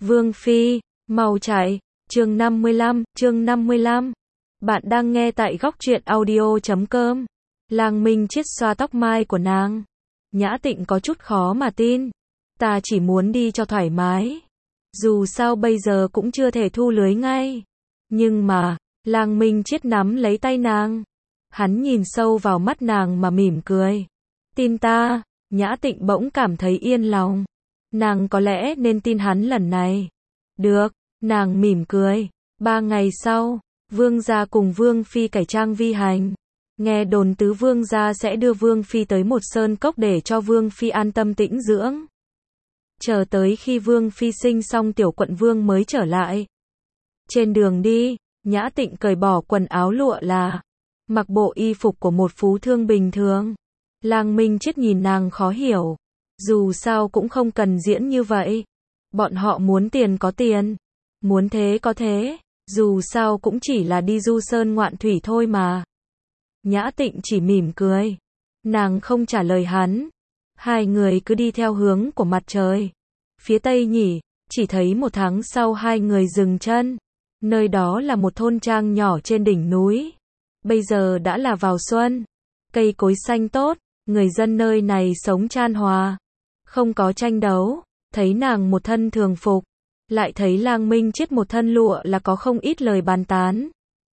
Vương Phi, mau chạy. Chương 55. Bạn đang nghe tại góc truyện audio.com. Lang Minh Chiết xoa tóc mai của nàng. Nhã Tịnh có chút khó mà tin. Ta chỉ muốn đi cho thoải mái. Dù sao bây giờ cũng chưa thể thu lưới ngay. Nhưng mà, Lang Minh Chiết nắm lấy tay nàng. Hắn nhìn sâu vào mắt nàng mà mỉm cười. Tin ta. Nhã Tịnh bỗng cảm thấy yên lòng. Nàng có lẽ nên tin hắn lần này. Được, nàng mỉm cười. 3 ngày sau, Vương gia cùng Vương Phi cải trang vi hành. Nghe đồn tứ Vương gia sẽ đưa Vương Phi tới một sơn cốc để cho Vương Phi an tâm tĩnh dưỡng. Chờ tới khi Vương Phi sinh xong tiểu quận Vương mới trở lại. Trên đường đi, Nhã Tịnh cởi bỏ quần áo lụa là, mặc bộ y phục của một phú thương bình thường. Lang Minh Chiết nhìn nàng khó hiểu. Dù sao cũng không cần diễn như vậy. Bọn họ muốn tiền có tiền. Muốn thế có thế. Dù sao cũng chỉ là đi du sơn ngoạn thủy thôi mà. Nhã Tịnh chỉ mỉm cười. Nàng không trả lời hắn. Hai người cứ đi theo hướng của mặt trời. Phía tây nhỉ, chỉ thấy một tháng sau hai người dừng chân. Nơi đó là một thôn trang nhỏ trên đỉnh núi. Bây giờ đã là vào xuân. Cây cối xanh tốt. Người dân nơi này sống chan hòa. Không có tranh đấu. Thấy nàng một thân thường phục. Lại thấy Lang Minh Chiết một thân lụa là có không ít lời bàn tán.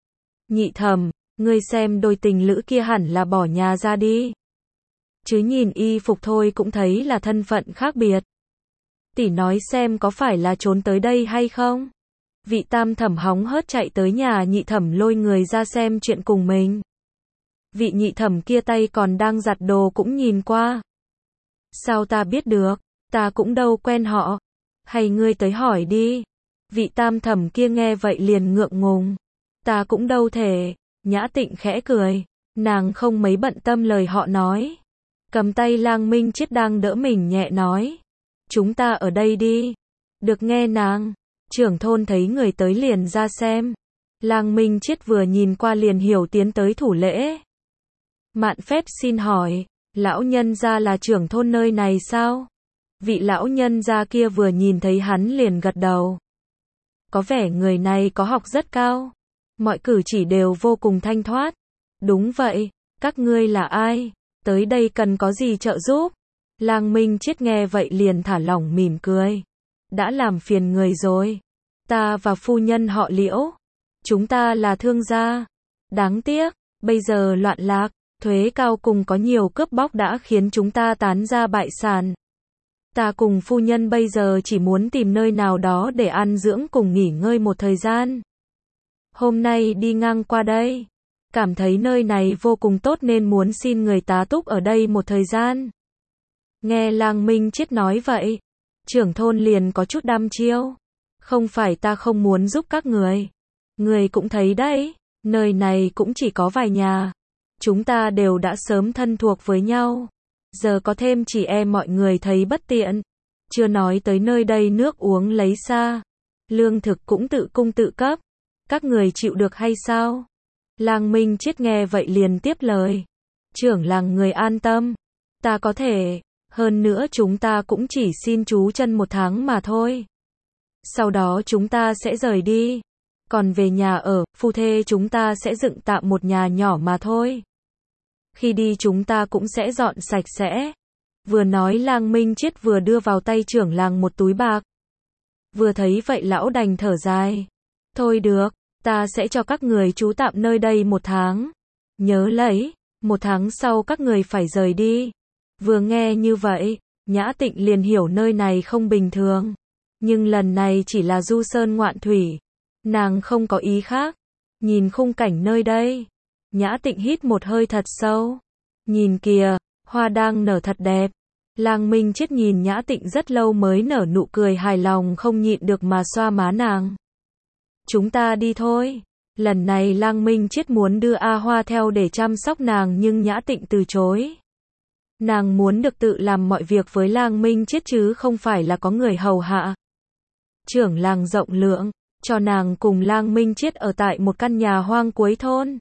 Nhị thẩm, ngươi xem đôi tình lữ kia hẳn là bỏ nhà ra đi. Chứ nhìn y phục thôi cũng thấy là thân phận khác biệt. Tỷ nói xem có phải là trốn tới đây hay không? Vị tam thẩm hóng hớt chạy tới nhà nhị thẩm lôi người ra xem chuyện cùng mình. Vị nhị thẩm kia tay còn đang giặt đồ cũng nhìn qua. Sao ta biết được, ta cũng đâu quen họ. Hay ngươi tới hỏi đi. Vị tam thẩm kia nghe vậy liền ngượng ngùng. Ta cũng đâu thể. Nhã Tịnh khẽ cười. Nàng không mấy bận tâm lời họ nói. Cầm tay Lang Minh Chiết đang đỡ mình nhẹ nói. Chúng ta ở đây đi. Được nghe nàng. Trưởng thôn thấy người tới liền ra xem. Lang Minh Chiết vừa nhìn qua liền hiểu tiến tới thủ lễ. Mạn phép xin hỏi. Lão nhân gia là trưởng thôn nơi này sao? Vị lão nhân gia kia vừa nhìn thấy hắn liền gật đầu. Có vẻ người này có học rất cao. Mọi cử chỉ đều vô cùng thanh thoát. Đúng vậy, các ngươi là ai? Tới đây cần có gì trợ giúp? Lang Minh Chiết nghe vậy liền thả lỏng mỉm cười. Đã làm phiền người rồi. Ta và phu nhân họ Liễu. Chúng ta là thương gia. Đáng tiếc, bây giờ loạn lạc, thuế cao cùng có nhiều cướp bóc đã khiến chúng ta tán ra bại sản. Ta cùng phu nhân bây giờ chỉ muốn tìm nơi nào đó để ăn dưỡng cùng nghỉ ngơi một thời gian. Hôm nay đi ngang qua đây, cảm thấy nơi này vô cùng tốt nên muốn xin người tá túc ở đây một thời gian. Nghe Lang Minh Chiết nói vậy, trưởng thôn liền có chút đăm chiêu. Không phải ta không muốn giúp các người. Người cũng thấy đấy, nơi này cũng chỉ có vài nhà. Chúng ta đều đã sớm thân thuộc với nhau. Giờ có thêm chị em mọi người thấy bất tiện. Chưa nói tới nơi đây nước uống lấy xa. Lương thực cũng tự cung tự cấp. Các người chịu được hay sao? Lang Minh Chiết nghe vậy liền tiếp lời. Trưởng làng người an tâm. Ta có thể. Hơn nữa chúng ta cũng chỉ xin trú chân 1 tháng mà thôi. Sau đó chúng ta sẽ rời đi. Còn về nhà ở, phu thê chúng ta sẽ dựng tạm một nhà nhỏ mà thôi. Khi đi chúng ta cũng sẽ dọn sạch sẽ. Vừa nói Lang Minh Chiết vừa đưa vào tay trưởng làng một túi bạc. Vừa thấy vậy lão đành thở dài. Thôi được, ta sẽ cho các người trú tạm nơi đây 1 tháng. Nhớ lấy, 1 tháng sau các người phải rời đi. Vừa nghe như vậy, Nhã Tịnh liền hiểu nơi này không bình thường. Nhưng lần này chỉ là du sơn ngoạn thủy. Nàng không có ý khác. Nhìn khung cảnh nơi đây. Nhã Tịnh hít một hơi thật sâu. Nhìn kìa, hoa đang nở thật đẹp. Lang Minh Chiết nhìn Nhã Tịnh rất lâu mới nở nụ cười hài lòng không nhịn được mà xoa má nàng. Chúng ta đi thôi. Lần này Lang Minh Chiết muốn đưa A Hoa theo để chăm sóc nàng nhưng Nhã Tịnh từ chối. Nàng muốn được tự làm mọi việc với Lang Minh Chiết chứ không phải là có người hầu hạ. Trưởng làng rộng lượng, cho nàng cùng Lang Minh Chiết ở tại một căn nhà hoang cuối thôn.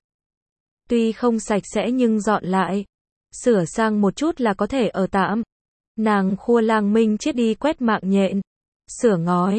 Tuy không sạch sẽ nhưng dọn lại, sửa sang một chút là có thể ở tạm. Nàng khua Lang Minh Chiết đi quét mạng nhện, sửa ngói,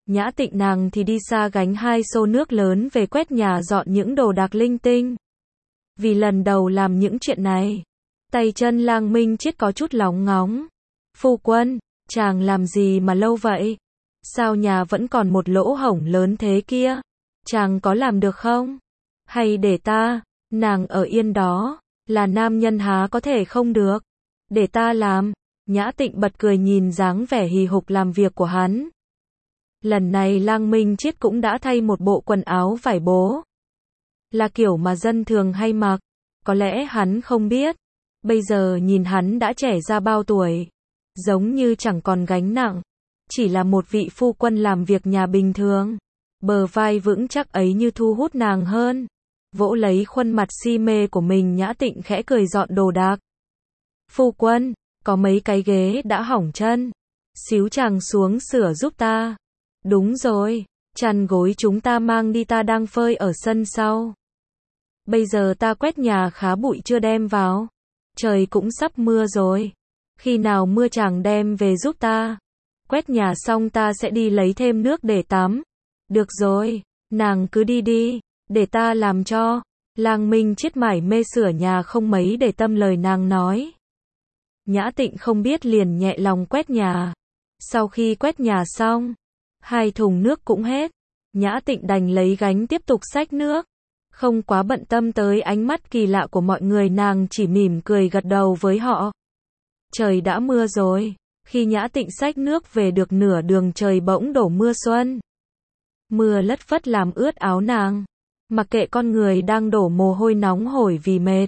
Nhã Tịnh nàng thì đi xa gánh 2 xô nước lớn về quét nhà dọn những đồ đạc linh tinh. Vì lần đầu làm những chuyện này, tay chân Lang Minh Chiết có chút lóng ngóng. Phu quân, chàng làm gì mà lâu vậy? Sao nhà vẫn còn một lỗ hổng lớn thế kia? Chàng có làm được không? Hay để ta, nàng ở yên đó, là nam nhân há có thể không được. Để ta làm. Nhã Tịnh bật cười nhìn dáng vẻ hì hục làm việc của hắn. Lần này Lang Minh Chiết cũng đã thay một bộ quần áo vải bố. Là kiểu mà dân thường hay mặc. Có lẽ hắn không biết. Bây giờ nhìn hắn đã trẻ ra bao tuổi. Giống như chẳng còn gánh nặng. Chỉ là một vị phu quân làm việc nhà bình thường. Bờ vai vững chắc ấy như thu hút nàng hơn. Vỗ lấy khuôn mặt si mê của mình, Nhã Tịnh khẽ cười dọn đồ đạc. Phu quân, có mấy cái ghế đã hỏng chân. Xíu chàng xuống sửa giúp ta. Đúng rồi, chăn gối chúng ta mang đi, ta đang phơi ở sân sau. Bây giờ ta quét nhà khá bụi chưa đem vào. Trời cũng sắp mưa rồi. Khi nào mưa chàng đem về giúp ta. Quét nhà xong ta sẽ đi lấy thêm nước để tắm. Được rồi, nàng cứ đi đi, để ta làm cho. Lang Minh Chiết mải mê sửa nhà không mấy để tâm lời nàng nói. Nhã Tịnh không biết liền nhẹ lòng quét nhà. Sau khi quét nhà xong, 2 thùng nước cũng hết. Nhã Tịnh đành lấy gánh tiếp tục xách nước. Không quá bận tâm tới ánh mắt kỳ lạ của mọi người, nàng chỉ mỉm cười gật đầu với họ. Trời đã mưa rồi. Khi Nhã Tịnh xách nước về được nửa đường, trời bỗng đổ mưa xuân. Mưa lất phất làm ướt áo nàng. Mặc kệ con người đang đổ mồ hôi nóng hổi vì mệt.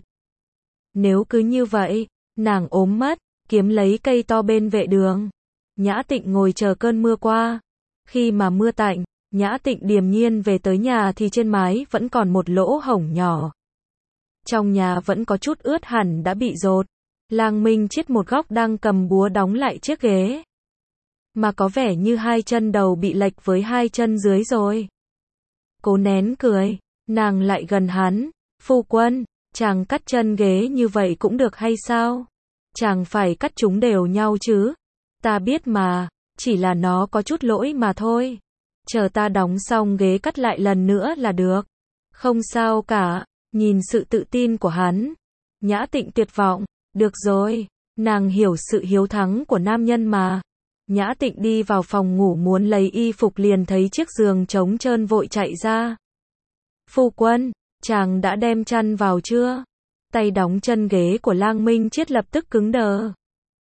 Nếu cứ như vậy, nàng ốm mất. Kiếm lấy cây to bên vệ đường. Nhã Tịnh ngồi chờ cơn mưa qua. Khi mà mưa tạnh, Nhã Tịnh điềm nhiên về tới nhà thì trên mái vẫn còn một lỗ hổng nhỏ. Trong nhà vẫn có chút ướt hẳn đã bị dột. Lang Minh Chiết một góc đang cầm búa đóng lại chiếc ghế. Mà có vẻ như 2 chân đầu bị lệch với 2 chân dưới rồi. Cố nén cười, nàng lại gần hắn. Phu quân, chàng cắt chân ghế như vậy cũng được hay sao? Chàng phải cắt chúng đều nhau chứ. Ta biết mà, chỉ là nó có chút lỗi mà thôi. Chờ ta đóng xong ghế cắt lại lần nữa là được. Không sao cả. Nhìn sự tự tin của hắn, Nhã Tịnh tuyệt vọng. Được rồi, nàng hiểu sự hiếu thắng của nam nhân mà. Nhã Tịnh đi vào phòng ngủ muốn lấy y phục liền thấy chiếc giường trống trơn, vội chạy ra. Phu quân, chàng đã đem chăn vào chưa? Tay đóng chân ghế của Lang Minh Chiết lập tức cứng đờ.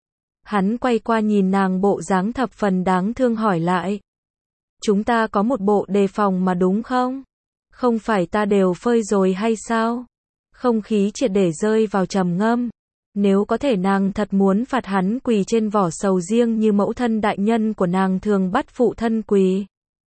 Hắn quay qua nhìn nàng bộ dáng thập phần đáng thương hỏi lại. Chúng ta có một bộ đề phòng mà đúng không? Không phải ta đều phơi rồi hay sao? Không khí triệt để rơi vào trầm ngâm. Nếu có thể nàng thật muốn phạt hắn quỳ trên vỏ sầu riêng như mẫu thân đại nhân của nàng thường bắt phụ thân quỳ.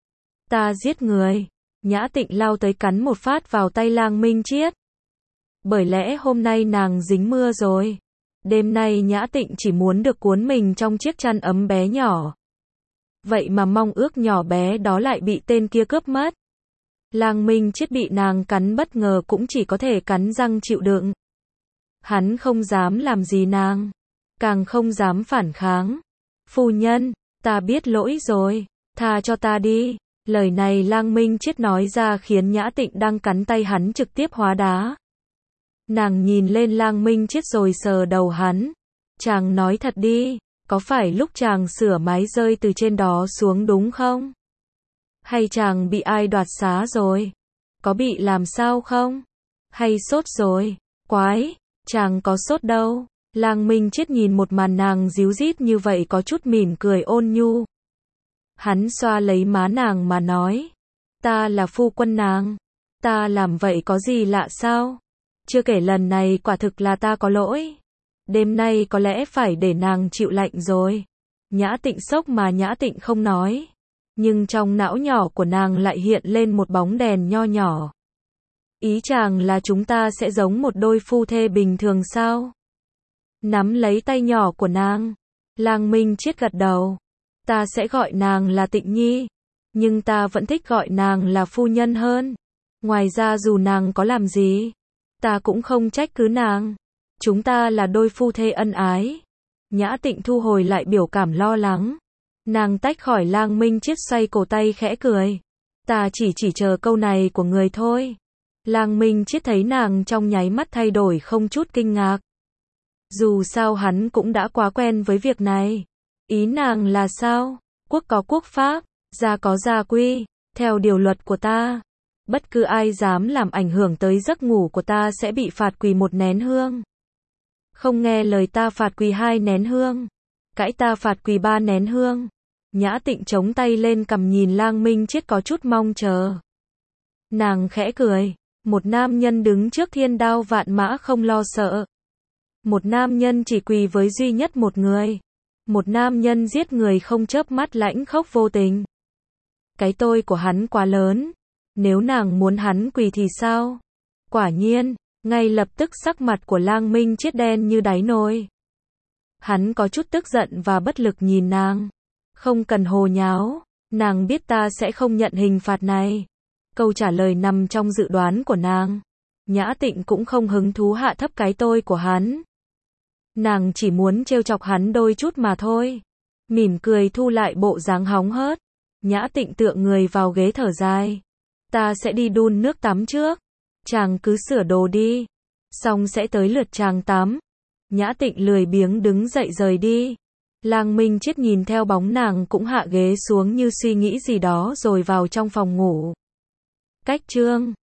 Ta giết người. Nhã Tịnh lao tới cắn một phát vào tay Lang Minh Chiết. Bởi lẽ hôm nay nàng dính mưa rồi. Đêm nay Nhã Tịnh chỉ muốn được cuốn mình trong chiếc chăn ấm bé nhỏ. Vậy mà mong ước nhỏ bé đó lại bị tên kia cướp mất. Lang Minh Chiết bị nàng cắn bất ngờ cũng chỉ có thể cắn răng chịu đựng. Hắn không dám làm gì nàng, càng không dám phản kháng. Phu nhân, ta biết lỗi rồi, tha cho ta đi. Lời này Lang Minh Chiết nói ra khiến Nhã Tịnh đang cắn tay hắn trực tiếp hóa đá. Nàng nhìn lên Lang Minh Chiết rồi sờ đầu hắn. Chàng nói thật đi, có phải lúc chàng sửa mái rơi từ trên đó xuống đúng không? Hay chàng bị ai đoạt xá rồi? Có bị làm sao không? Hay sốt rồi? Quái, chàng có sốt đâu. Lang Minh Chiết nhìn một màn nàng díu dít như vậy có chút mỉm cười ôn nhu. Hắn xoa lấy má nàng mà nói. Ta là phu quân nàng. Ta làm vậy có gì lạ sao? Chưa kể lần này quả thực là ta có lỗi. Đêm nay có lẽ phải để nàng chịu lạnh rồi. Nhã Tịnh sốc mà Nhã Tịnh không nói. Nhưng trong não nhỏ của nàng lại hiện lên một bóng đèn nho nhỏ. Ý chàng là chúng ta sẽ giống một đôi phu thê bình thường sao? Nắm lấy tay nhỏ của nàng. Lang Minh Chiết gật đầu. Ta sẽ gọi nàng là Tịnh Nhi. Nhưng ta vẫn thích gọi nàng là phu nhân hơn. Ngoài ra dù nàng có làm gì, ta cũng không trách cứ nàng. Chúng ta là đôi phu thê ân ái. Nhã Tịnh thu hồi lại biểu cảm lo lắng. Nàng tách khỏi Lang Minh Chiết xoay cổ tay khẽ cười. Ta chỉ chờ câu này của người thôi. Lang Minh Chiết thấy nàng trong nháy mắt thay đổi không chút kinh ngạc. Dù sao hắn cũng đã quá quen với việc này. Ý nàng là sao? Quốc có quốc pháp, gia có gia quy, theo điều luật của ta. Bất cứ ai dám làm ảnh hưởng tới giấc ngủ của ta sẽ bị phạt quỳ 1 nén hương. Không nghe lời ta phạt quỳ 2 nén hương. Cãi ta phạt quỳ 3 nén hương. Nhã Tịnh chống tay lên cằm nhìn Lang Minh Chiết có chút mong chờ. Nàng khẽ cười. Một nam nhân đứng trước thiên đao vạn mã không lo sợ. Một nam nhân chỉ quỳ với duy nhất một người. Một nam nhân giết người không chớp mắt lãnh khốc vô tình. Cái tôi của hắn quá lớn. Nếu nàng muốn hắn quỳ thì sao? Quả nhiên, ngay lập tức sắc mặt của Lang Minh Chiết đen như đáy nồi. Hắn có chút tức giận và bất lực nhìn nàng. Không cần hồ nháo, nàng biết ta sẽ không nhận hình phạt này. Câu trả lời nằm trong dự đoán của nàng. Nhã Tịnh cũng không hứng thú hạ thấp cái tôi của hắn. Nàng chỉ muốn trêu chọc hắn đôi chút mà thôi. Mỉm cười thu lại bộ dáng hóng hớt. Nhã Tịnh tựa người vào ghế thở dài. Ta sẽ đi đun nước tắm trước. Chàng cứ sửa đồ đi. Xong sẽ tới lượt chàng tắm. Nhã Tịnh lười biếng đứng dậy rời đi. Lang Minh Chiết nhìn theo bóng nàng cũng hạ ghế xuống như suy nghĩ gì đó rồi vào trong phòng ngủ. Cách chương